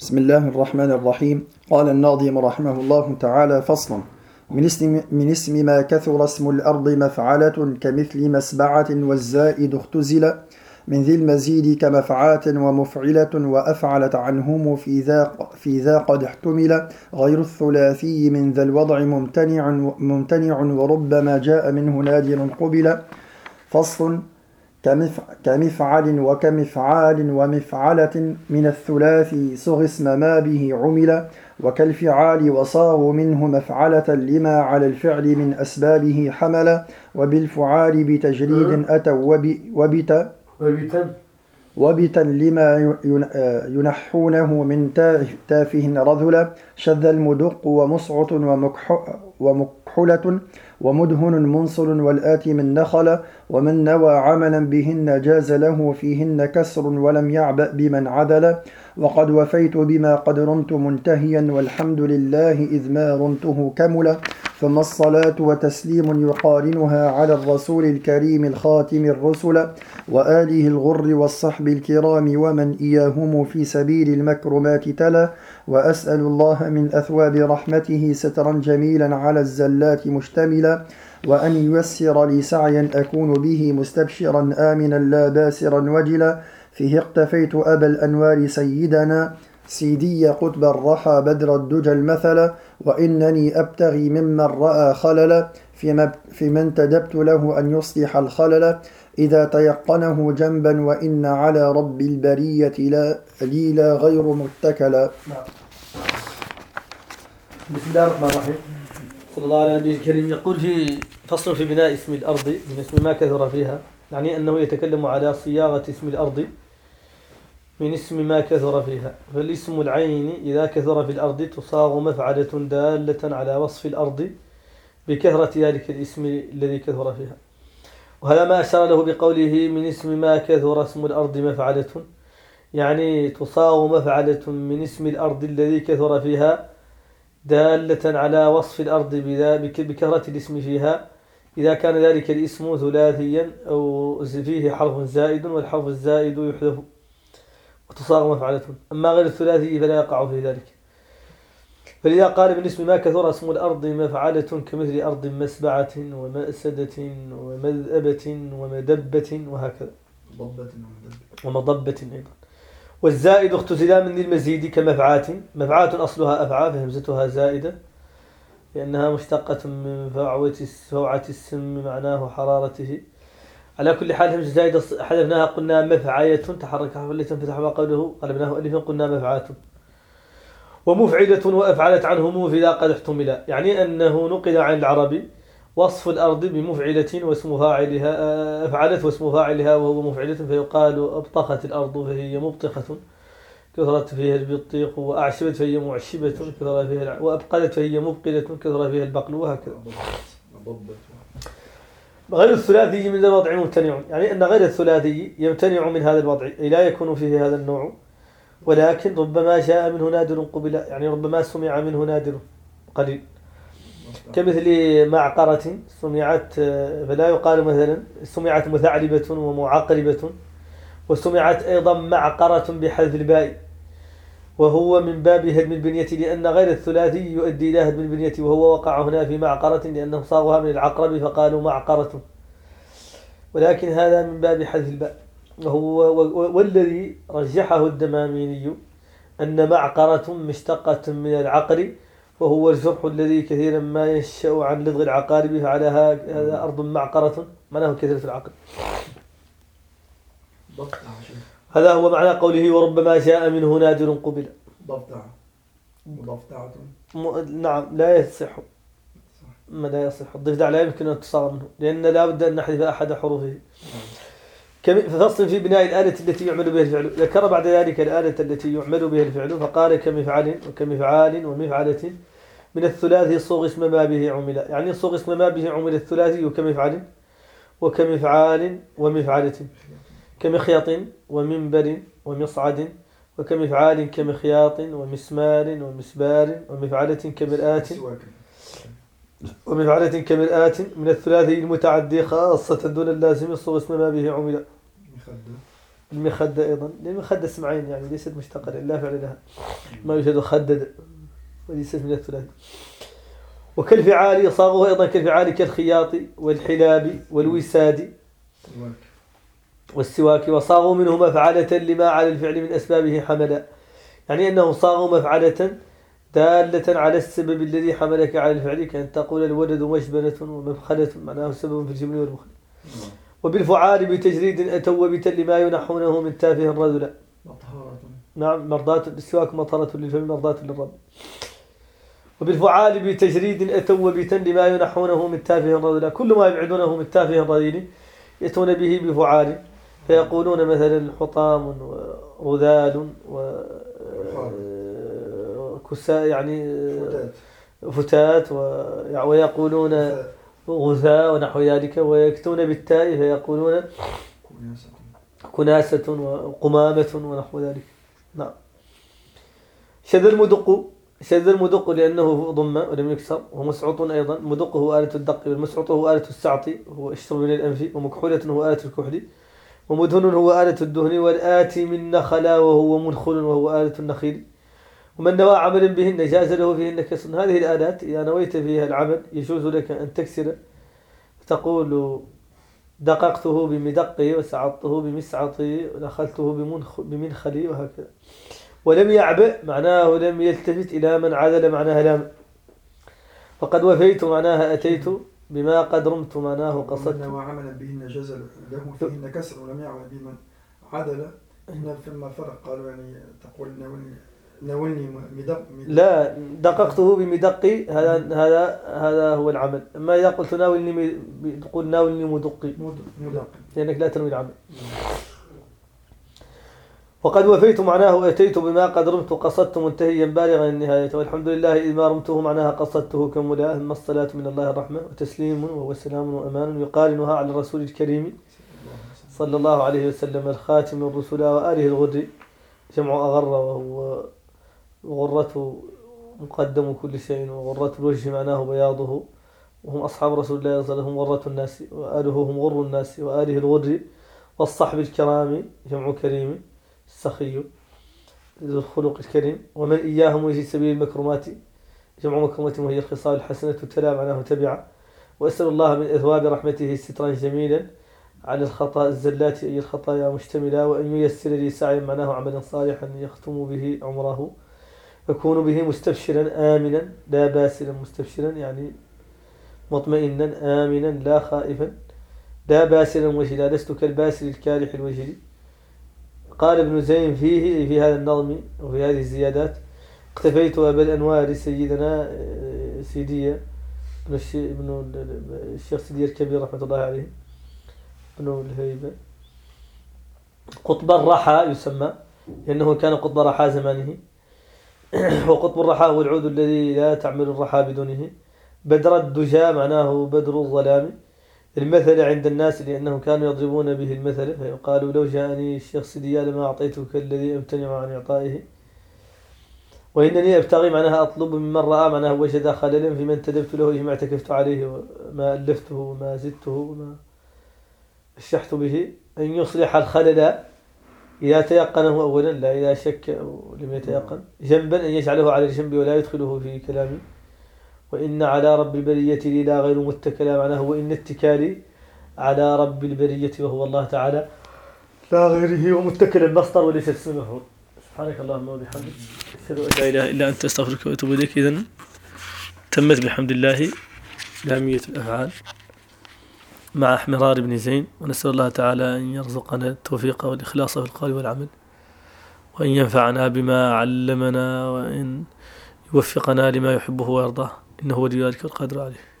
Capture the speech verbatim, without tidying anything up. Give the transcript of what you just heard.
بسم الله الرحمن الرحيم. قال الناظم رحمه الله تعالى: فصل. من اسم, من اسم ما كثر اسم الأرض مفعلة كمثل مسبعة والزائد اختزل من ذي المزيد كمفعات ومفعلة وأفعلت عنهم في ذا, في ذا قد احتمل غير الثلاثي من ذا الوضع ممتنع, ممتنع وربما جاء منه نادر قبل. فصل. كمفعل وكمفعال ومفعلة من الثلاثي صغ اسم ما به عمل وكالفعال وصاغوا منه مفعلة لما على الفعل من أسبابه حمل وبالفعال بتجريد أتوا وبت وبتا لما ينحونه من تافه رذلا شذ المدق ومصعط ومكحلة ومدهن منصل والآتي من نخل ومن نوى عملا بهن جاز له فيهن كسر ولم يعبأ بمن عدل وقد وفيت بما قد رمت منتهيا والحمد لله إذ ما رمته كمل. ثم الصلاة وتسليم يقارنها على الرسول الكريم الخاتم الرسل وآله الغر والصحب الكرام ومن إياهم في سبيل المكرمات تلا. وأسأل الله من أثواب رحمته سترا جميلا على الزلات مشتملا وأن ييسر لي سعيا أكون به مستبشرا آمنا لا باسرا وجلا فيه اقتفيت أبا الأنوار سيدنا سيدي قطب الرحى بدر الدجى المثل وإنني أبتغي ممن رأى خللا في من تدبت له أن يصلح الخلل إذا تيقنه جنبا وإن على رب البرية لا لي لا غير متكلا. بسم الله الرحمن الرحيم. صلى الله على النبي الكريم. يقول في فصل في بناء اسم الأرض من اسم ما كثر فيها، يعني أنه يتكلم على صياغة اسم الأرض من اسم ما كثر فيها. فالاسم العين إذا كثر في الأرض تصاغ مفعلة دالة على وصف الأرض بكثرة ذلك الاسم الذي كثر فيها، وهذا ما أشار له بقوله من اسم ما كثر اسم الأرض مفعلة، يعني تصاغ مفعلة من اسم الأرض الذي كثر فيها دالة على وصف الأرض بكثرة الاسم فيها إذا كان ذلك الاسم ثلاثيا أو فيه حرف زائد والحرف الزائد يحذف وتصاغ مفعلة. أما غير الثلاثي فلا يقع في ذلك. فلذا قال بالنسبة ما كثر اسم الأرض مفعلة كمثل أرض مسبعة ومأسدة ومذأبة ومدبة وهكذا ومضبة أيضا. والزائد اختزل من المزيد كمفعات. مفعات أصلها أفعى فهمزتها زائدة لأنها مشتقة من فوعة السم معناه حرارته. على كل حال همزة زائدة حذفناها قلنا مفعية تحرك حرف اللي تنفتح ما قوله قلبناه ألفا قلنا مفعات. ومفعلة وأفعلت عنهم في ذا قد احتمل، يعني أنه نقل عن العرب وصف الأرض بمفعلة واسم فاعلها أفعلت واسم فاعلها وهو مفعلة، فيقال أبطخت الأرض فهي مبطخة كثرت فيها البطيق، وأعشبت فهي معشبة كثر فيها، وأبقلت فهي مبقلة كثر فيها البقل وهكذا. غير الثلاثي من الوضع ممتنع، يعني أن غير الثلاثي يمتنع من هذا الوضع لا يكون فيه هذا النوع، ولكن ربما جاء منه نادر قبل، يعني ربما سمع منه نادر قليل كمثل معقرة سمعت، فلا يقال مثلا سمعت مثعلبة ومعقربة، وسمعت أيضا معقرة بحذف الباء وهو من باب هدم البنية، لأن غير الثلاثي يؤدي إلى هدم البنية، وهو وقع هنا في معقرة لأنه صاغها من العقرب فقالوا معقرة، ولكن هذا من باب حذف الباء. وهو والذي رجحه الدماميني أن معقرة مشتقة من العقر، وهو الجرح الذي كثيرا ما ينشأ عن لدغ العقارب، فعلى هذا أرض معقرة معناه كثيرة العقل. هذا هو معنى قوله وربما جاء منه نادر قبل. ضفدع وضفدعة م... نعم لا يصح، ما لا يصح الضفدع لا يمكن أن تصاغ منه لأن لا بد أن نحذف أحد حروفه. فصل في بناء الآلة التي يعمل بها الفعل. ذكر بعد ذلك الآلة التي يعمل بها الفعل فقال كمفعل وكمفعال ومفعلة من الثلاثي صوغ اسم ما به عمل، يعني صوغ اسم ما به عمل الثلاثي وكمفعل وكمفعال ومفعلة كمخيط ومنبر ومصعد، وكمفعال كمخياط ومسمار ومسبار ومفعلة كمرآة ومفعلة كمرآة من الثلاثي المتعدي خاصة دون اللازم صوغ اسم ما به عمل. المخدة أيضا، المخدة اسمعين يعني ليست مشتقة لا فعل لها، ما يوجد خدد وليست من الثلاثي. وكالفعال صاغه أيضا كالفعال كالخياط والحلاب والوساد والسواك، وصاغوا منه مفعلة لما على الفعل من أسبابه حملا، يعني أنه صاغوا مفعلة دالة على السبب الذي حملك على الفعل، كأن تقول الولد مجبنة ومبخلة معناه سبب في الجبن والبخل. وبالفعال بتجريد أتوا وبتل ما ينحونه من تافه الرذل. نعم مرضاة السواك مطهرة للفم مرضاة للرب. وبالفعال بتجريد أتوا وبتل ما ينحونه من تافه الرذل، كل ما يبعدونه من تافه الرذيل يأتون به بفعال، فيقولون مثلا حطام ورذال وكساء يعني فتات، ويقولون غثاء ونحو ذلك، ويكتون بالتاء فيقولون كناسة وقمامة ونحو ذلك. نعم. شذ المدق، شذ المدق لأنه ضم ولم يكسر، ومسعط أيضا، مدق هو آلة الدق، والمسعط هو آلة السعط هو الشرب من الأنف، ومكحولة هو آلة الكحل، ومدهن هو آلة الدهن، والآتي من نخلا وهو منخل وهو آلة النخيل. ومن نوى عملا بهن جاز له فيهن كسر. هذه الآلات إذا نويت فيها العمل يجوز لك أن تكسر، تقول دققته بمدقي وسعطته بمسعطي ودخلته بمنخلي وهكذا. ولم يعبأ معناه لم يلتفت إلى من عدل معناها لام. فقد وفيت معناها أتيت، بما قد رمت معناه قصدت. ومن نوى عملا بهن جاز له فيهن كسر ولم يعبأ بمن عدل. هنا فيما فرق قالوا يعني تقول نولني ناولني مدق, مدق لا دققته بمدقي، هذا هذا هذا هو العمل. اما اذا قلت ناولني تقول ناولني مدقي مدقي لانك لا تنوي العمل. وقد وفيت معناه اتيت، بما قد رمت قصدت منتهيا بالغا النهايه. والحمد لله اذ ما رمته معناها قصدته كملا. ثم الصلاه من الله الرحمه وتسليم وهو سلام وامان يقارنها على الرسول الكريم صلى الله عليه وسلم الخاتم الرسل واله الغر، جمع اغر وهو غرته مقدم كل شيء، وغرة الوجه معناه بياضه، وهم أصحاب رسول الله صلى الله عليه وسلم غرة الناس، وآله هم غر الناس وآله الغر. والصحب الكرام جمع كريم السخي ذو الخلق الكريم. ومن إياهم يجي سبيل المكرمات جمع مكرمة وهي الخصال الحسنة تلا معناه تبع. وأسأل الله من أثواب رحمته سترا جميلا على الخطأ الزلات أي الخطايا مشتملة، وأن ييسر لي سعيا معناه عملا صالحا يختم به عمره، يكون به مستبشرا آمنا لا باسلا، مستبشرا يعني مطمئنا آمنا لا خائفا، لا باسلا وجلا لست كالباسل الكالح الوجل. قال ابن زين فيه في هذا النظم وفي هذه الزيادات: اقتفيت أبا الأنوار سيدنا سيدية ابن الشيخ سيدي الكبير رحمة الله عليه ابن الهيبة قطب الرحى يسمى لأنه كان قطب رحى زمانه. وقطب الرحى هو العود الذي لا تعمل الرحى بدونه. بدر الدجى معناه بدر الظلام، المثل عند الناس لأنهم كانوا يضربون به المثل، فيقالوا لو جاءني الشيخ سيدي لما أعطيتك الذي أمتنع عن إعطائه. وإنني أبتغي معناها أطلب ممن رأى معناه وجد خللا في من انتدبت له ما اعتكفت عليه وما ألفته وما زدته وما اشتحت به أن يصلح الخلل إذا تيقنه أولا لا إذا شك أو لم يتيقن، جنبا أن يجعله على الجنب ولا يدخله في كلامي. وإن على رب البرية لي لا غير متكلا معناه وإن اتكالي على رب البرية وهو الله تعالى لا غيره ومتكل المصدر وليس اسم المفعول. سبحانك اللهم وبحمدك أشهد أن لا إله إلا أنت أستغفرك وأتوب إليك. إذن تمت بحمد الله لامية الأفعال مع احمرار بن زين، ونسأل الله تعالى أن يرزقنا التوفيق والإخلاص في القول والعمل، وأن ينفعنا بما علمنا، وأن يوفقنا لما يحبه ويرضاه، إنه ولي ذلك القادر عليه.